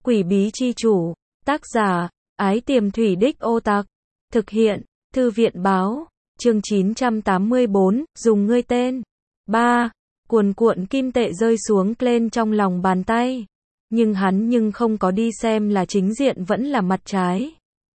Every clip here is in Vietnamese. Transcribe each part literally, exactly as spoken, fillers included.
Quỷ bí chi chủ. Tác giả, Ái Tiềm Thủy Đích Ô Tặc. Thực hiện, Thư viện báo. Chương chín trăm tám mươi bốn, dùng ngươi tên. ba. Cuồn cuộn kim tệ rơi xuống lên trong lòng bàn tay. Nhưng hắn nhưng không có đi xem là chính diện vẫn là mặt trái.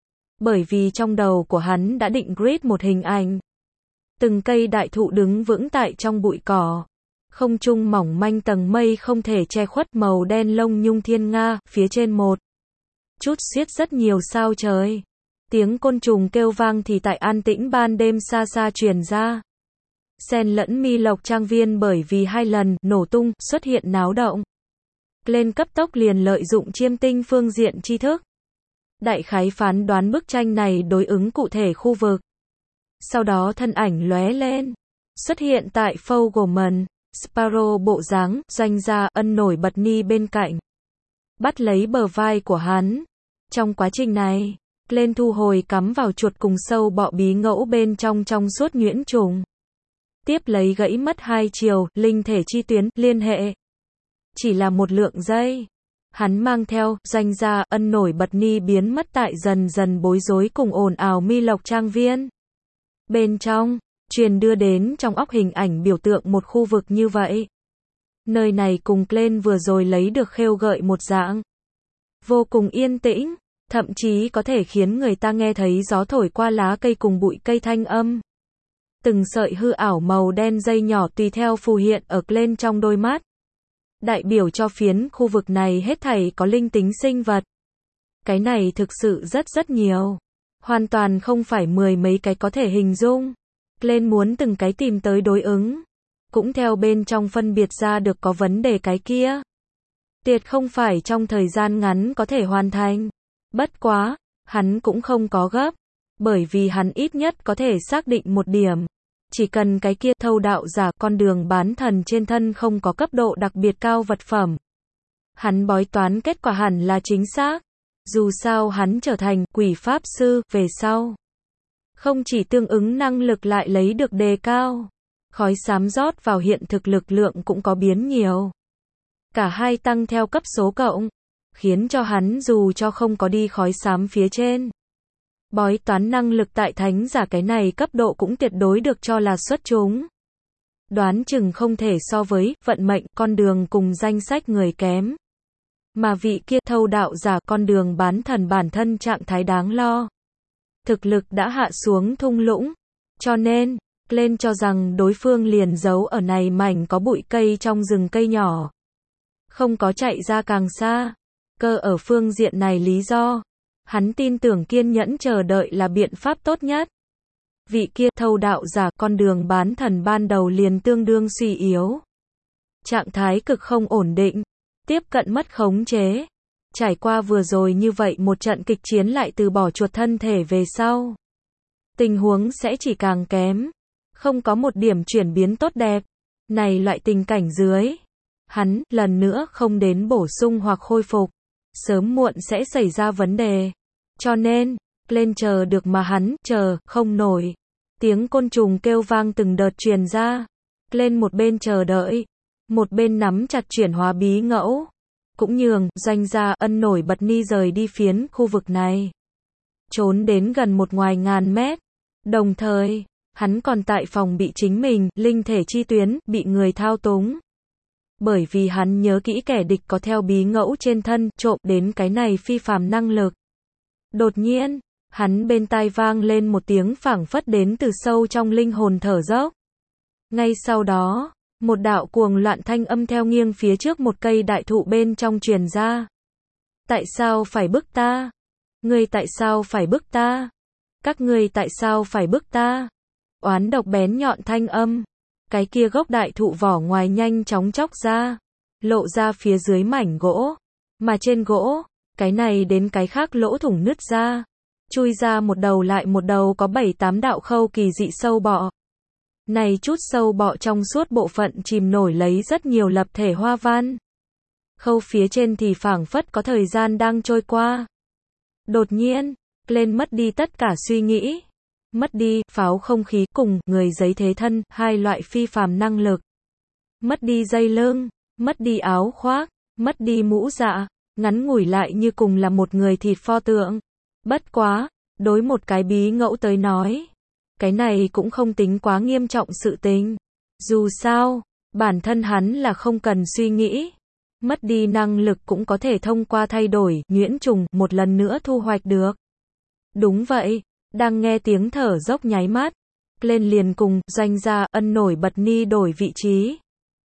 Bởi vì trong đầu của hắn đã định grid một hình ảnh. Từng cây đại thụ đứng vững tại trong bụi cỏ. Không trung mỏng manh tầng mây không thể che khuất màu đen lông nhung thiên nga, phía trên một chút xiết rất nhiều sao trời. Tiếng côn trùng kêu vang thì tại an tĩnh ban đêm xa xa truyền ra. Xen lẫn Mi Lộc Trang Viên bởi vì hai lần nổ tung, xuất hiện náo động. Lên cấp tốc liền lợi dụng chiêm tinh phương diện tri thức. Đại khái phán đoán bức tranh này đối ứng cụ thể khu vực. Sau đó thân ảnh lóe lên, xuất hiện tại Fogelman, Sparrow bộ dáng, Doanh Gia Ân nổi bật ni bên cạnh. Bắt lấy bờ vai của hắn. Trong quá trình này, lên thu hồi cắm vào chuột cùng sâu bọ bí ngẫu bên trong trong suốt nhuyễn trùng. Tiếp lấy gãy mất hai chiều, linh thể chi tuyến, liên hệ. Chỉ là một lượng giây. Hắn mang theo, Doanh Gia Ân nổi bật ni biến mất tại dần dần bối rối cùng ồn ào Mi Lộc Trang Viên. Bên trong, truyền đưa đến trong óc hình ảnh biểu tượng một khu vực như vậy. Nơi này cùng lên vừa rồi lấy được khêu gợi một dạng. Vô cùng yên tĩnh, thậm chí có thể khiến người ta nghe thấy gió thổi qua lá cây cùng bụi cây thanh âm. Từng sợi hư ảo màu đen dây nhỏ tùy theo phù hiện ở lên trong đôi mắt. Đại biểu cho phiến khu vực này hết thảy có linh tính sinh vật. Cái này thực sự rất rất nhiều. Hoàn toàn không phải mười mấy cái có thể hình dung. Lên muốn từng cái tìm tới đối ứng. Cũng theo bên trong phân biệt ra được có vấn đề cái kia. Tiệt không phải trong thời gian ngắn có thể hoàn thành. Bất quá, hắn cũng không có gấp. Bởi vì hắn ít nhất có thể xác định một điểm. Chỉ cần cái kia thâu đạo giả con đường bán thần trên thân không có cấp độ đặc biệt cao vật phẩm. Hắn bói toán kết quả hẳn là chính xác. Dù sao hắn trở thành quỷ pháp sư về sau. Không chỉ tương ứng năng lực lại lấy được đề cao. Khói xám rót vào hiện thực lực lượng cũng có biến nhiều. Cả hai tăng theo cấp số cộng. Khiến cho hắn dù cho không có đi khói xám phía trên. Bói toán năng lực tại thánh giả cái này cấp độ cũng tuyệt đối được cho là xuất chúng. Đoán chừng không thể so với vận mệnh con đường cùng danh sách người kém. Mà vị kia thâu đạo giả con đường bán thần bản thân trạng thái đáng lo. Thực lực đã hạ xuống thung lũng. Cho nên, lên cho rằng đối phương liền giấu ở này mảnh có bụi cây trong rừng cây nhỏ. Không có chạy ra càng xa. Cơ ở phương diện này lý do. Hắn tin tưởng kiên nhẫn chờ đợi là biện pháp tốt nhất. Vị kia thâu đạo giả con đường bán thần ban đầu liền tương đương suy yếu. Trạng thái cực không ổn định. Tiếp cận mất khống chế. Trải qua vừa rồi như vậy một trận kịch chiến lại từ bỏ chuột thân thể về sau. Tình huống sẽ chỉ càng kém. Không có một điểm chuyển biến tốt đẹp. Này loại tình cảnh dưới. Hắn, lần nữa không đến bổ sung hoặc khôi phục. Sớm muộn sẽ xảy ra vấn đề. Cho nên, lên chờ được mà hắn, chờ, không nổi. Tiếng côn trùng kêu vang từng đợt truyền ra. Lên một bên chờ đợi. Một bên nắm chặt chuyển hóa bí ngẫu. Cũng nhường, Doanh Gia Ân nổi bật ni rời đi phiến khu vực này. Trốn đến gần một ngoài ngàn mét. Đồng thời, hắn còn tại phòng bị chính mình, linh thể chi tuyến, bị người thao túng. Bởi vì hắn nhớ kỹ kẻ địch có theo bí ngẫu trên thân, trộm đến cái này phi phàm năng lực. Đột nhiên, hắn bên tai vang lên một tiếng phảng phất đến từ sâu trong linh hồn thở dốc. Ngay sau đó, một đạo cuồng loạn thanh âm theo nghiêng phía trước một cây đại thụ bên trong truyền ra. Tại sao phải bức ta? Ngươi tại sao phải bức ta? Các ngươi tại sao phải bức ta? Oán độc bén nhọn thanh âm. Cái kia gốc đại thụ vỏ ngoài nhanh chóng chóc ra. Lộ ra phía dưới mảnh gỗ. Mà trên gỗ, cái này đến cái khác lỗ thủng nứt ra. Chui ra một đầu lại một đầu có bảy tám đạo khâu kỳ dị sâu bọ. Này chút sâu bọ trong suốt bộ phận chìm nổi lấy rất nhiều lập thể hoa văn. Khâu phía trên thì phảng phất có thời gian đang trôi qua. Đột nhiên, lên mất đi tất cả suy nghĩ. Mất đi pháo không khí cùng người giấy thế thân, hai loại phi phàm năng lực. Mất đi dây lưng, mất đi áo khoác, mất đi mũ dạ, ngắn ngủi lại như cùng là một người thịt pho tượng. Bất quá, đối một cái bí ngẫu tới nói, cái này cũng không tính quá nghiêm trọng sự tình. Dù sao, bản thân hắn là không cần suy nghĩ. Mất đi năng lực cũng có thể thông qua thay đổi, nhuyễn trùng, một lần nữa thu hoạch được. Đúng vậy, đang nghe tiếng thở dốc nháy mắt, lên liền cùng, Doanh gia, ân nổi bật ni đổi vị trí.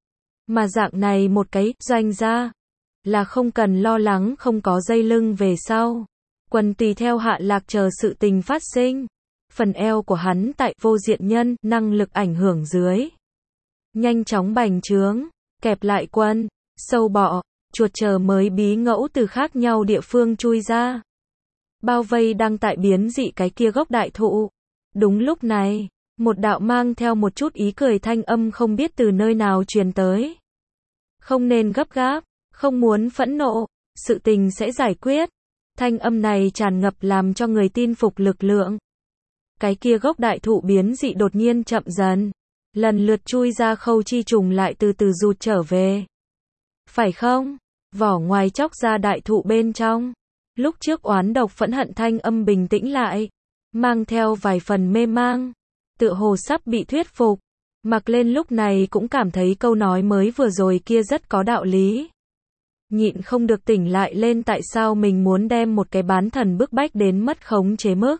Mà dạng này một cái, Doanh gia, là không cần lo lắng không có dây lưng về sau. Quần tùy theo hạ lạc chờ sự tình phát sinh. Phần eo của hắn tại vô diện nhân, năng lực ảnh hưởng dưới. Nhanh chóng bành trướng, kẹp lại quân, sâu bọ, chuột chờ mới bí ngẫu từ khác nhau địa phương chui ra. Bao vây đang tại biến dị cái kia gốc đại thụ. Đúng lúc này, một đạo mang theo một chút ý cười thanh âm không biết từ nơi nào truyền tới. Không nên gấp gáp, không muốn phẫn nộ, sự tình sẽ giải quyết. Thanh âm này tràn ngập làm cho người tin phục lực lượng. Cái kia gốc đại thụ biến dị đột nhiên chậm dần. Lần lượt chui ra khâu chi trùng lại từ từ rụt trở về. Phải không? Vỏ ngoài chóc ra đại thụ bên trong. Lúc trước oán độc phẫn hận thanh âm bình tĩnh lại. Mang theo vài phần mê mang. Tựa hồ sắp bị thuyết phục. Mặc lên lúc này cũng cảm thấy câu nói mới vừa rồi kia rất có đạo lý. Nhịn không được tỉnh lại lên tại sao mình muốn đem một cái bán thần bức bách đến mất khống chế mức.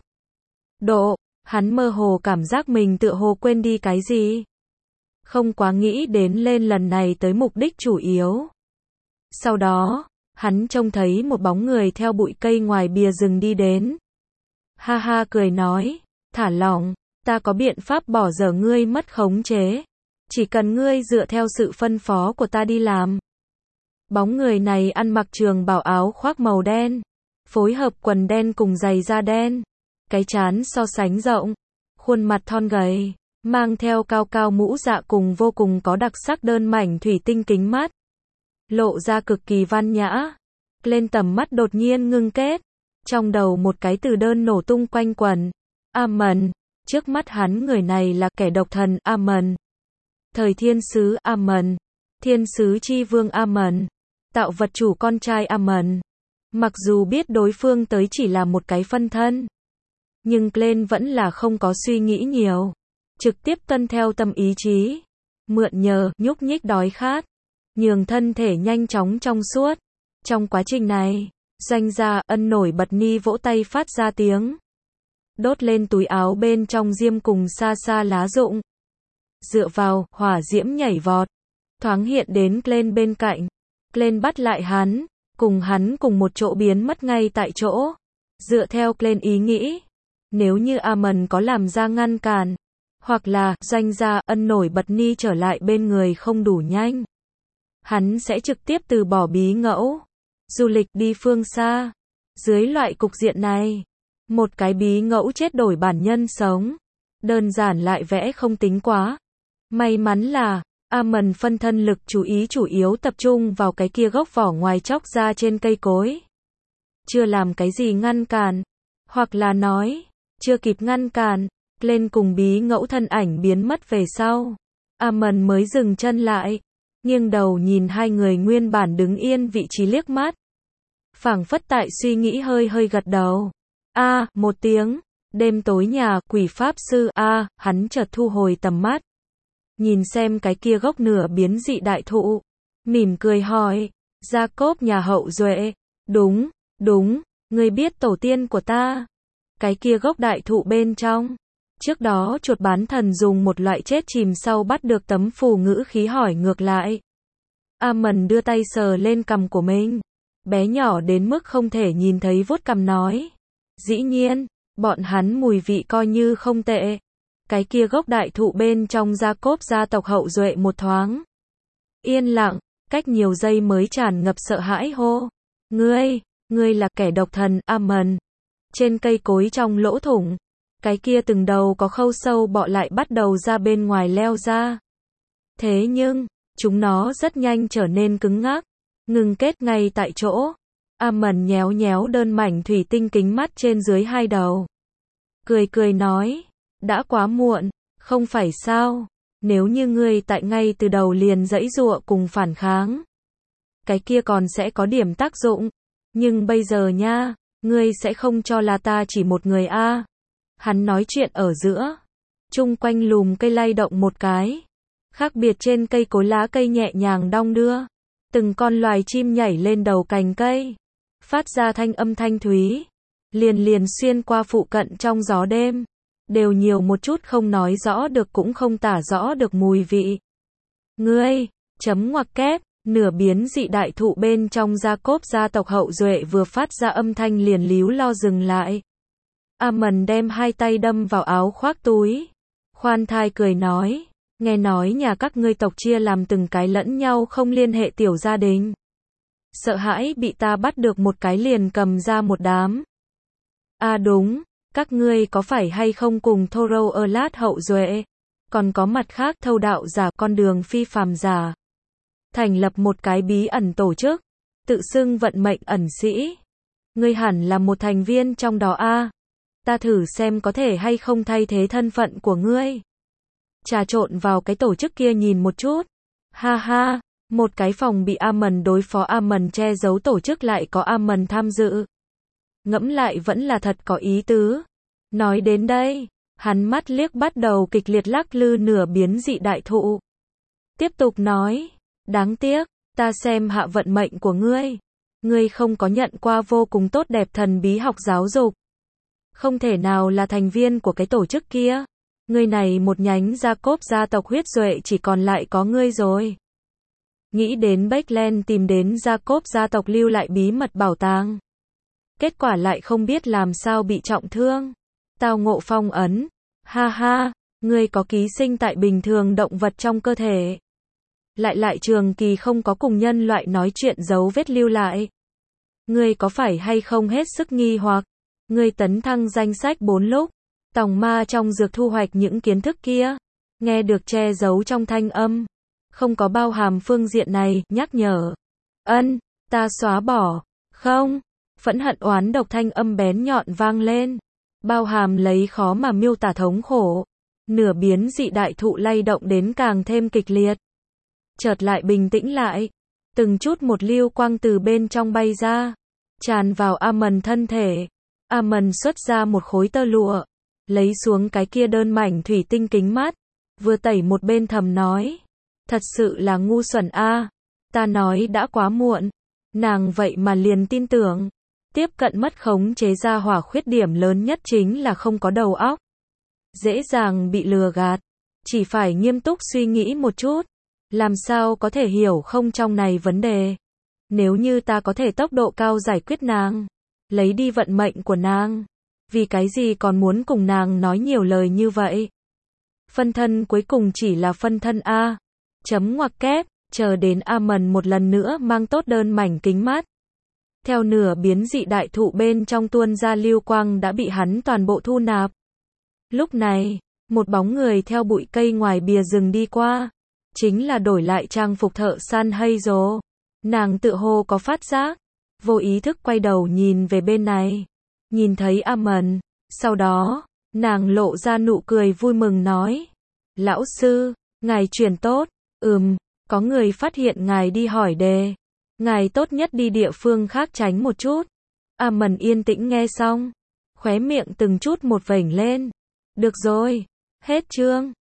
Độ, hắn mơ hồ cảm giác mình tựa hồ quên đi cái gì. Không quá nghĩ đến lên lần này tới mục đích chủ yếu. Sau đó, hắn trông thấy một bóng người theo bụi cây ngoài bìa rừng đi đến. Ha ha cười nói, thả lỏng, ta có biện pháp bỏ dở ngươi mất khống chế. Chỉ cần ngươi dựa theo sự phân phó của ta đi làm. Bóng người này ăn mặc trường bào áo khoác màu đen, phối hợp quần đen cùng giày da đen, cái trán so sánh rộng, khuôn mặt thon gầy, mang theo cao cao mũ dạ cùng vô cùng có đặc sắc đơn mảnh thủy tinh kính mắt, lộ ra cực kỳ văn nhã. Lên tầm mắt đột nhiên ngưng kết, trong đầu một cái từ đơn nổ tung quanh quẩn. Amen, trước mắt hắn người này là kẻ độc thần. Amen, thời thiên sứ. Amen, thiên sứ chi vương. Amen, tạo vật chủ con trai. Amen. Mặc dù biết đối phương tới chỉ là một cái phân thân, nhưng Glenn vẫn là không có suy nghĩ nhiều, trực tiếp tuân theo tâm ý chí, mượn nhờ, nhúc nhích đói khát, nhường thân thể nhanh chóng trong suốt. Trong quá trình này, Doanh gia, ân nổi bật ni vỗ tay phát ra tiếng, đốt lên túi áo bên trong diêm cùng xa xa lá rụng. Dựa vào, hỏa diễm nhảy vọt, thoáng hiện đến Glenn bên cạnh. Glenn bắt lại hắn, cùng hắn cùng một chỗ biến mất ngay tại chỗ. Dựa theo Glenn ý nghĩ, nếu như Amen có làm ra ngăn cản, hoặc là Doanh gia, ân nổi bật ni trở lại bên người không đủ nhanh, hắn sẽ trực tiếp từ bỏ bí ngẫu, du lịch đi phương xa. Dưới loại cục diện này, một cái bí ngẫu chết đổi bản nhân sống, đơn giản lại vẽ không tính quá. May mắn là Amen phân thân lực chú ý chủ yếu tập trung vào cái kia gốc vỏ ngoài chóc ra trên cây cối. Chưa làm cái gì ngăn cản, hoặc là nói, chưa kịp ngăn cản, lên cùng bí ngẫu thân ảnh biến mất về sau. Amen mới dừng chân lại, nghiêng đầu nhìn hai người nguyên bản đứng yên vị trí liếc mắt. Phảng phất tại suy nghĩ hơi hơi gật đầu. A, à, một tiếng, đêm tối nhà quỷ pháp sư. A, à, hắn chợt thu hồi tầm mắt. Nhìn xem cái kia gốc nửa biến dị đại thụ, mỉm cười hỏi, Jacob nhà hậu duệ, đúng, đúng, ngươi biết tổ tiên của ta. Cái kia gốc đại thụ bên trong, trước đó chuột bán thần dùng một loại chết chìm sau bắt được tấm phù ngữ khí hỏi ngược lại. Amen đưa tay sờ lên cằm của mình, bé nhỏ đến mức không thể nhìn thấy vuốt cằm nói, dĩ nhiên, bọn hắn mùi vị coi như không tệ. Cái kia gốc đại thụ bên trong Jacob gia tộc hậu duệ một thoáng yên lặng, cách nhiều giây mới tràn ngập sợ hãi hô, ngươi, ngươi là kẻ độc thần. Amen. Trên cây cối trong lỗ thủng, cái kia từng đầu có khâu sâu bọ lại bắt đầu ra bên ngoài leo ra. Thế nhưng, chúng nó rất nhanh trở nên cứng ngắc, ngừng kết ngay tại chỗ. Amen nhéo nhéo đơn mảnh thủy tinh kính mắt trên dưới hai đầu, cười cười nói, đã quá muộn, không phải sao, nếu như ngươi tại ngay từ đầu liền giãy giụa cùng phản kháng, cái kia còn sẽ có điểm tác dụng. Nhưng bây giờ nha, ngươi sẽ không cho là ta chỉ một người a. Hắn nói chuyện ở giữa. Chung quanh lùm cây lay động một cái. Khác biệt trên cây cối lá cây nhẹ nhàng đong đưa. Từng con loài chim nhảy lên đầu cành cây. Phát ra thanh âm thanh thúy. Liền liền xuyên qua phụ cận trong gió đêm. Đều nhiều một chút không nói rõ được cũng không tả rõ được mùi vị. Ngươi, chấm ngoặc kép, nửa biến dị đại thụ bên trong Gia-cốp gia tộc hậu duệ vừa phát ra âm thanh liền líu lo dừng lại. Amon đem hai tay đâm vào áo khoác túi. Khoan thai cười nói, nghe nói nhà các ngươi tộc chia làm từng cái lẫn nhau không liên hệ tiểu gia đình. Sợ hãi bị ta bắt được một cái liền cầm ra một đám. À đúng, các ngươi có phải hay không cùng Thoro Erlat hậu duệ, còn có mặt khác thâu đạo giả con đường phi phàm giả. Thành lập một cái bí ẩn tổ chức, tự xưng vận mệnh ẩn sĩ. Ngươi hẳn là một thành viên trong đó a. Ta thử xem có thể hay không thay thế thân phận của ngươi. Trà trộn vào cái tổ chức kia nhìn một chút. Ha ha, một cái phòng bị Amon đối phó Amon che giấu tổ chức lại có Amon tham dự. Ngẫm lại vẫn là thật có ý tứ. Nói đến đây, hắn mắt liếc bắt đầu kịch liệt lắc lư nửa biến dị đại thụ. Tiếp tục nói, đáng tiếc, ta xem hạ vận mệnh của ngươi. Ngươi không có nhận qua vô cùng tốt đẹp thần bí học giáo dục. Không thể nào là thành viên của cái tổ chức kia. Ngươi này một nhánh Gia-cốp gia tộc huyết duệ chỉ còn lại có ngươi rồi. Nghĩ đến Backland tìm đến Gia-cốp gia tộc lưu lại bí mật bảo tàng. Kết quả lại không biết làm sao bị trọng thương. Tao ngộ phong ấn. Ha ha, ngươi có ký sinh tại bình thường động vật trong cơ thể. Lại lại trường kỳ không có cùng nhân loại nói chuyện dấu vết lưu lại. Ngươi có phải hay không hết sức nghi hoặc. Ngươi tấn thăng danh sách bốn lúc. Tòng ma trong dược thu hoạch những kiến thức kia. Nghe được che giấu trong thanh âm. Không có bao hàm phương diện này, nhắc nhở. Ân, ta xóa bỏ. Không. Phẫn hận oán độc thanh âm bén nhọn vang lên. Bao hàm lấy khó mà miêu tả thống khổ. Nửa biến dị đại thụ lay động đến càng thêm kịch liệt. Chợt lại bình tĩnh lại. Từng chút một lưu quang từ bên trong bay ra. Tràn vào Amon thân thể. Amon xuất ra một khối tơ lụa. Lấy xuống cái kia đơn mảnh thủy tinh kính mắt. Vừa tẩy một bên thầm nói. Thật sự là ngu xuẩn a. Ta nói đã quá muộn. Nàng vậy mà liền tin tưởng. Tiếp cận mất khống chế ra hỏa khuyết điểm lớn nhất chính là không có đầu óc. Dễ dàng bị lừa gạt. Chỉ phải nghiêm túc suy nghĩ một chút. Làm sao có thể hiểu không trong này vấn đề. Nếu như ta có thể tốc độ cao giải quyết nàng. Lấy đi vận mệnh của nàng. Vì cái gì còn muốn cùng nàng nói nhiều lời như vậy. Phân thân cuối cùng chỉ là phân thân A. Chấm ngoặc kép. Chờ đến Amon một lần nữa mang tốt đơn mảnh kính mắt. Theo nửa biến dị đại thụ bên trong tuôn ra lưu quang đã bị hắn toàn bộ thu nạp. Lúc này, một bóng người theo bụi cây ngoài bìa rừng đi qua. Chính là đổi lại trang phục thợ săn Hazel. Nàng tự hồ có phát giác. Vô ý thức quay đầu nhìn về bên này. Nhìn thấy Amon. Sau đó, nàng lộ ra nụ cười vui mừng nói. Lão sư, ngài truyền tốt. Ừm, có người phát hiện ngài đi hỏi đề. Ngài tốt nhất đi địa phương khác tránh một chút. Amon yên tĩnh nghe xong. Khóe miệng từng chút một vểnh lên. Được rồi. Hết chương.